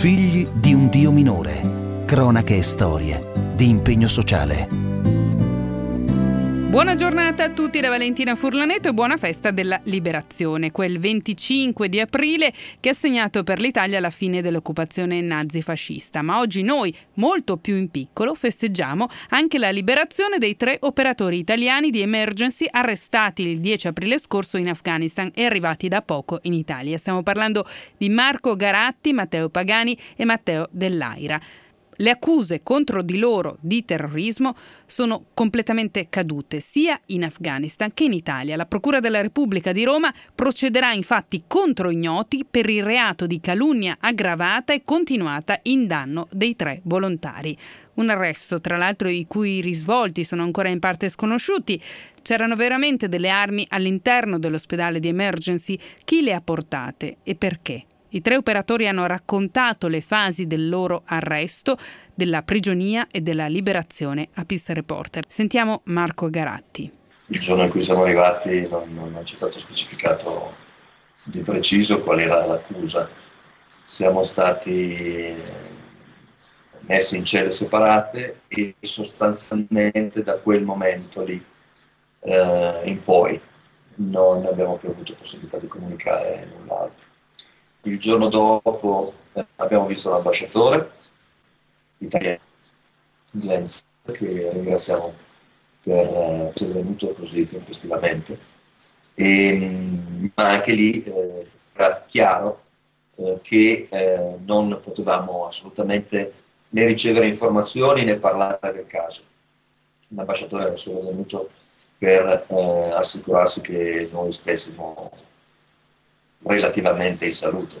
Figli di un Dio minore. Cronache e storie di impegno sociale. Buona giornata a tutti da Valentina Furlaneto e buona festa della Liberazione, quel 25 di aprile che ha segnato per l'Italia la fine dell'occupazione nazifascista. Ma oggi noi, molto più in piccolo, festeggiamo anche la liberazione dei 3 operatori italiani di Emergency arrestati il 10 aprile scorso in Afghanistan e arrivati da poco in Italia. Stiamo parlando di Marco Garatti, Matteo Pagani e Matteo Dell'Aira. Le accuse contro di loro di terrorismo sono completamente cadute sia in Afghanistan che in Italia. La Procura della Repubblica di Roma procederà infatti contro ignoti per il reato di calunnia aggravata e continuata in danno dei 3 volontari. Un arresto, tra l'altro, i cui risvolti sono ancora in parte sconosciuti. C'erano veramente delle armi all'interno dell'ospedale di Emergency? Chi le ha portate e perché? I 3 operatori hanno raccontato le fasi del loro arresto, della prigionia e della liberazione a Pista Reporter. Sentiamo Marco Garatti. Il giorno in cui siamo arrivati non ci è stato specificato di preciso qual era l'accusa. Siamo stati messi in celle separate e sostanzialmente da quel momento lì in poi non abbiamo più avuto possibilità di comunicare null'altro. Il giorno dopo abbiamo visto l'ambasciatore italiano, Lenz, che ringraziamo per essere venuto così tempestivamente, ma anche lì era chiaro che non potevamo assolutamente né ricevere informazioni né parlare del caso. L'ambasciatore era solo venuto per assicurarsi che noi stessimo relativamente in salute.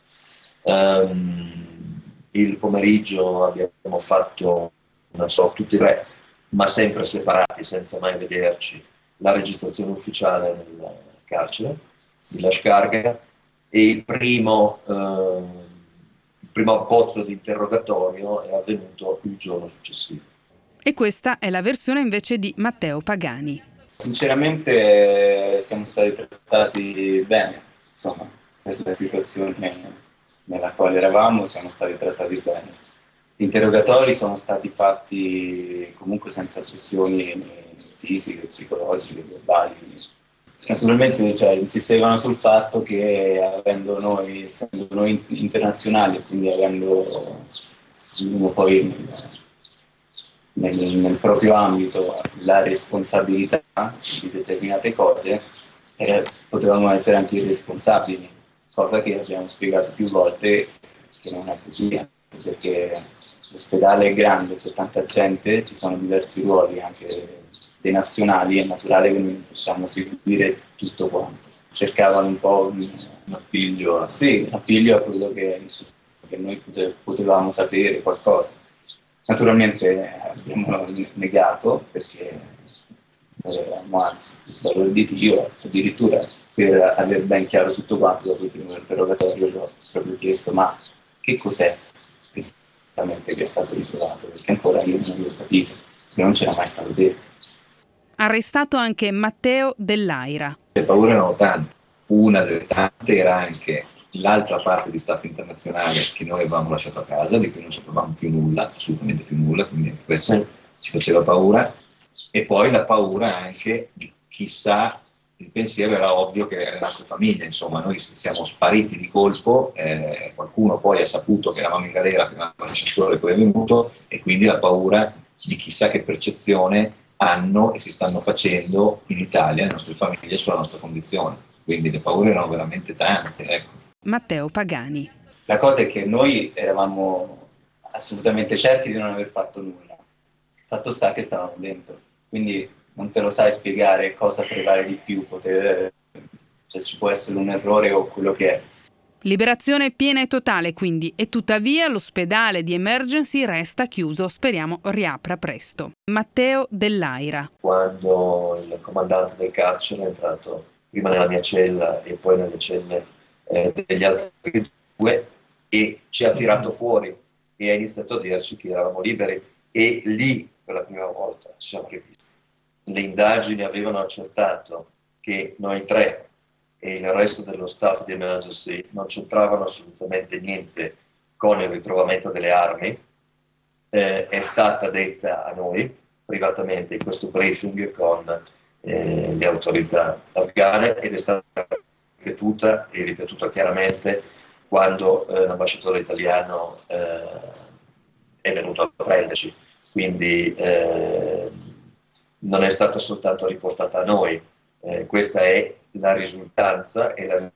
Il pomeriggio abbiamo fatto, tutti e 3, ma sempre separati, senza mai vederci, la registrazione ufficiale nel carcere di Lashkargah e il primo abbozzo di interrogatorio è avvenuto il giorno successivo. E questa è la versione invece di Matteo Pagani. Sinceramente siamo stati trattati bene. Insomma, per la situazione nella quale eravamo siamo stati trattati bene. Gli interrogatori sono stati fatti comunque senza pressioni fisiche, psicologiche, verbali. Naturalmente insistevano sul fatto che essendo noi internazionali e quindi avendo poi nel proprio ambito la responsabilità di determinate cose, potevamo essere anche irresponsabili, cosa che abbiamo spiegato più volte che non è così, perché l'ospedale è grande, c'è tanta gente, ci sono diversi ruoli anche dei nazionali, è naturale che non possiamo seguire tutto quanto. Cercavano un po' un appiglio a quello che noi potevamo sapere qualcosa. Naturalmente abbiamo negato perché avevamo anzi il valore di Dio, addirittura per aver ben chiaro tutto quanto dopo il primo interrogatorio gli ho proprio chiesto ma che cos'è esattamente che è stato ritrovato, perché ancora io non avevo capito, perché non c'era mai stato detto. Arrestato anche Matteo Dell'Aira. Le paure erano tante, una delle tante era anche l'altra parte di staff internazionale che noi avevamo lasciato a casa, di cui non sapevamo più nulla, assolutamente più nulla, quindi questo ci faceva paura. E poi la paura anche di chissà, il pensiero era ovvio che le nostre famiglie, insomma, noi siamo spariti di colpo, qualcuno poi ha saputo che eravamo in galera prima dell'ambasciatore poi è venuto, e quindi la paura di chissà che percezione hanno e si stanno facendo in Italia le nostre famiglie sulla nostra condizione. Quindi le paure erano veramente tante, ecco. Matteo Pagani. La cosa è che noi eravamo assolutamente certi di non aver fatto nulla. Il fatto sta che stavamo dentro, quindi non te lo sai spiegare cosa prevale di più, se ci può essere un errore o quello che è. Liberazione piena e totale quindi, e tuttavia l'ospedale di Emergency resta chiuso, speriamo riapra presto. Matteo Dell'Aira. Quando il comandante del carcere è entrato prima nella mia cella e poi nelle celle degli altri 2 e ci ha tirato fuori e ha iniziato a dirci che eravamo liberi, e lì per la prima volta ci siamo rivisti. Le indagini avevano accertato che noi 3 e il resto dello staff di Emergency non c'entravano assolutamente niente con il ritrovamento delle armi, è stata detta a noi privatamente in questo briefing con le autorità afghane, ed è stata ripetuta chiaramente quando l'ambasciatore italiano è venuto a prenderci. Quindi non è stata soltanto riportata a noi, questa è la risultanza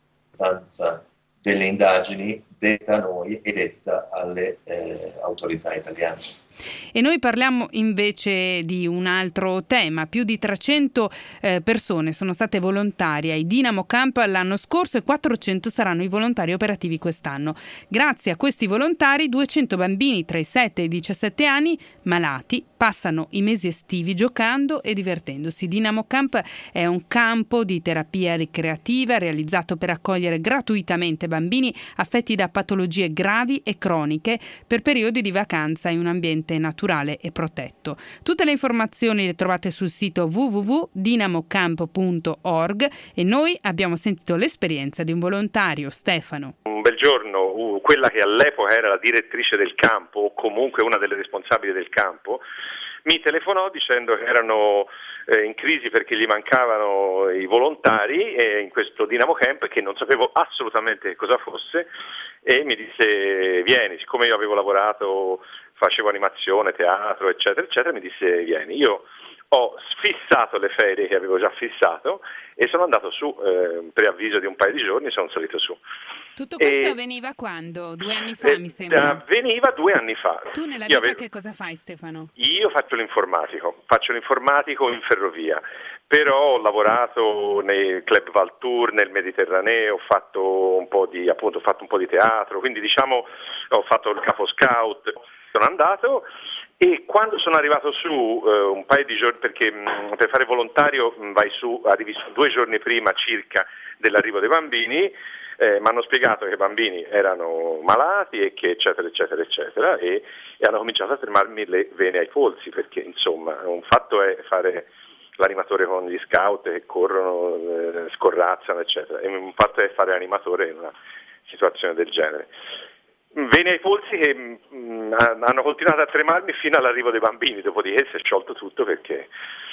delle indagini detta a noi e detta alle autorità italiane. E noi parliamo invece di un altro tema. Più di 300 persone sono state volontarie ai Dynamo Camp l'anno scorso e 400 saranno i volontari operativi quest'anno. Grazie a questi volontari 200 bambini tra i 7 e i 17 anni malati passano i mesi estivi giocando e divertendosi. Dynamo Camp è un campo di terapia ricreativa realizzato per accogliere gratuitamente bambini affetti da patologie gravi e croniche per periodi di vacanza in un ambiente naturale e protetto. Tutte le informazioni le trovate sul sito www.dynamocamp.org e noi abbiamo sentito l'esperienza di un volontario, Stefano. Un bel giorno, quella che all'epoca era la direttrice del campo, o comunque una delle responsabili del campo, mi telefonò dicendo che erano in crisi perché gli mancavano i volontari in questo Dynamo Camp, che non sapevo assolutamente cosa fosse, e mi disse: vieni. Siccome io avevo lavorato, facevo animazione, teatro, eccetera, eccetera, mi disse: vieni. Io ho fissato le ferie che avevo già fissato e sono andato su, preavviso di un paio di giorni, sono salito su. Tutto questo avveniva quando? 2 anni fa, mi sembra. Avveniva 2 anni fa. Tu nella vita che cosa fai, Stefano? Io faccio l'informatico in ferrovia, però ho lavorato nei Club Valtour, nel Mediterraneo, ho fatto un po' di teatro, quindi diciamo ho fatto il capo scout, sono andato. E quando sono arrivato su un paio di giorni, perché per fare volontario arrivi su 2 giorni prima circa dell'arrivo dei bambini, mi hanno spiegato che i bambini erano malati e che eccetera eccetera eccetera, e hanno cominciato a fermarmi le vene ai polsi, perché insomma un fatto è fare l'animatore con gli scout che corrono, scorrazzano eccetera, e un fatto è fare animatore in una situazione del genere. Vene ai polsi che hanno continuato a tremarmi fino all'arrivo dei bambini, dopodiché si è sciolto tutto perché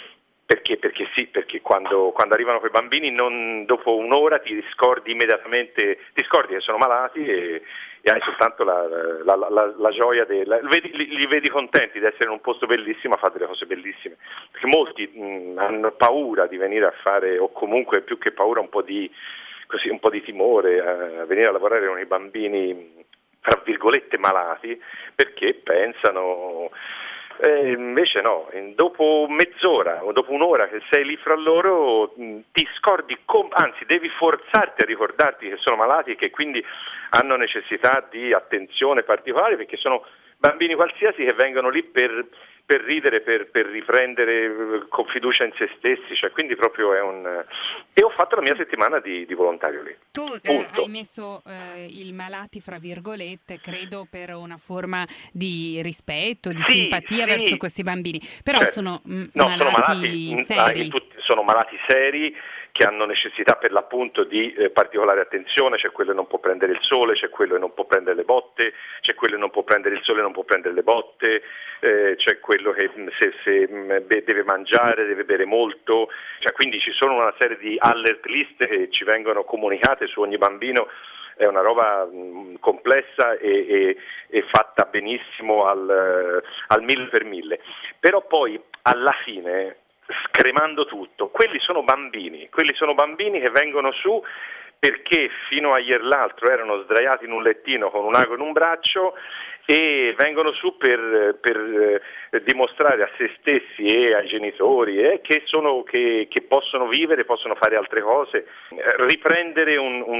quando arrivano quei bambini dopo un'ora ti scordi immediatamente, ti scordi che sono malati e hai soltanto la gioia li vedi contenti di essere in un posto bellissimo a fare delle cose bellissime, perché molti hanno paura di venire a fare, o comunque più che paura un po' di timore a venire a lavorare con i bambini tra virgolette malati, perché pensano, invece no, dopo mezz'ora o dopo un'ora che sei lì fra loro ti scordi, anzi devi forzarti a ricordarti che sono malati e che quindi hanno necessità di attenzione particolare, perché sono bambini qualsiasi che vengono lì per ridere, per riprendere con fiducia in se stessi, cioè quindi proprio e ho fatto la mia settimana di volontario lì. Tu hai messo il malati fra virgolette, credo per una forma di rispetto, di simpatia verso questi bambini, però sono malati seri. Sono malati seri che hanno necessità per l'appunto di particolare attenzione. C'è quello che non può prendere il sole, c'è quello che non può prendere le botte, c'è quello che non può prendere il sole e non può prendere le botte, c'è quello che se deve mangiare, deve bere molto, cioè, quindi ci sono una serie di alert list che ci vengono comunicate su ogni bambino. È una roba complessa e fatta benissimo al 1000%. Però poi alla fine, scremando tutto, quelli sono bambini che vengono su perché fino a ieri l'altro erano sdraiati in un lettino con un ago in un braccio, e vengono su per dimostrare a se stessi e ai genitori che possono vivere, possono fare altre cose, riprendere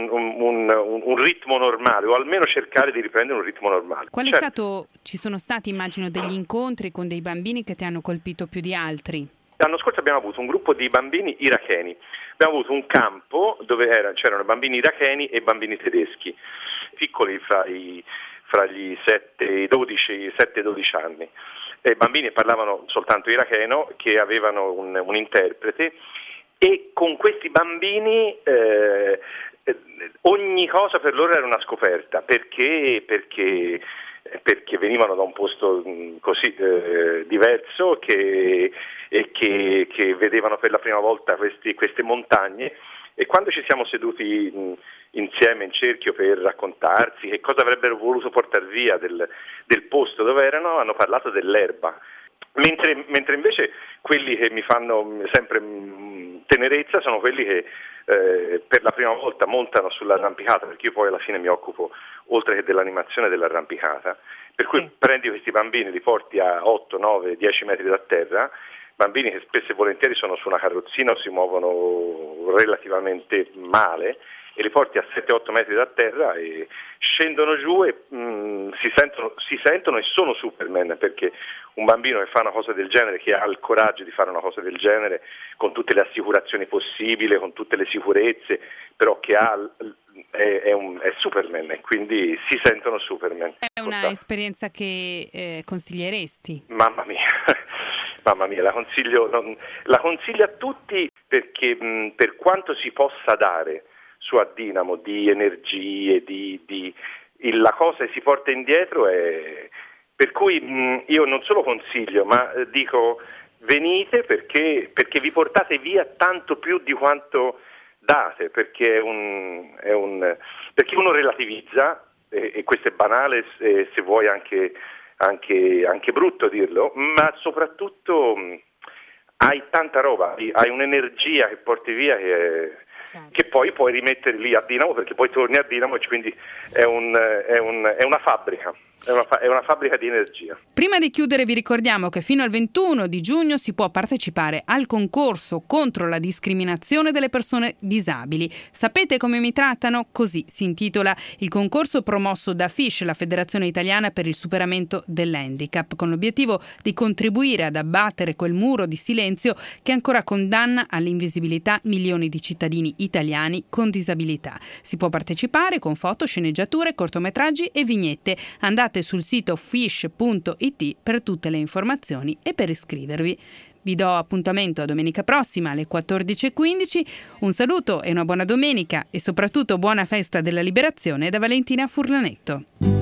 un ritmo normale, o almeno cercare di riprendere un ritmo normale. Ci sono stati, immagino, degli incontri con dei bambini che ti hanno colpito più di altri? L'anno scorso abbiamo avuto un gruppo di bambini iracheni, abbiamo avuto un campo dove c'erano bambini iracheni e bambini tedeschi, piccoli fra gli 7 e i 12 anni. I bambini parlavano soltanto iracheno, che avevano un interprete, e con questi bambini ogni cosa per loro era una scoperta, perché venivano da un posto così diverso che vedevano per la prima volta queste montagne, e quando ci siamo seduti insieme in cerchio per raccontarsi che cosa avrebbero voluto portare via del posto dove erano, hanno parlato dell'erba. Mentre invece quelli che mi fanno sempre tenerezza sono quelli che per la prima volta montano sull'arrampicata, perché io poi alla fine mi occupo, oltre che dell'animazione, dell'arrampicata, per cui prendi questi bambini, li porti a 8, 9, 10 metri da terra, bambini che spesso e volentieri sono su una carrozzina o si muovono relativamente male, e li porti a 7-8 metri da terra e scendono giù e si sentono e sono Superman, perché un bambino che fa una cosa del genere, che ha il coraggio di fare una cosa del genere, con tutte le assicurazioni possibili, con tutte le sicurezze, però che è Superman, e quindi si sentono Superman. È una esperienza che consiglieresti? Mamma mia, la consiglio a tutti, perché per quanto si possa dare su a Dinamo di energie, la cosa che si porta indietro per cui io non solo consiglio, ma dico venite perché vi portate via tanto più di quanto date, perché perché uno relativizza, e questo è banale, se vuoi anche brutto dirlo, ma soprattutto hai tanta roba, hai un'energia che porti via che poi puoi rimettere lì a Dinamo, perché poi torni a Dinamo e quindi è una fabbrica. È una fabbrica di energia. Prima di chiudere vi ricordiamo che fino al 21 di giugno si può partecipare al concorso contro la discriminazione delle persone disabili. Sapete come mi trattano? Così si intitola il concorso promosso da FISH, la Federazione Italiana per il Superamento dell'Handicap, con l'obiettivo di contribuire ad abbattere quel muro di silenzio che ancora condanna all'invisibilità milioni di cittadini italiani con disabilità. Si può partecipare con foto, sceneggiature, cortometraggi e vignette. Andate sul sito fish.it per tutte le informazioni e per iscrivervi. Vi do appuntamento a domenica prossima alle 14:15. Un saluto e una buona domenica, e soprattutto buona festa della Liberazione da Valentina Furlanetto.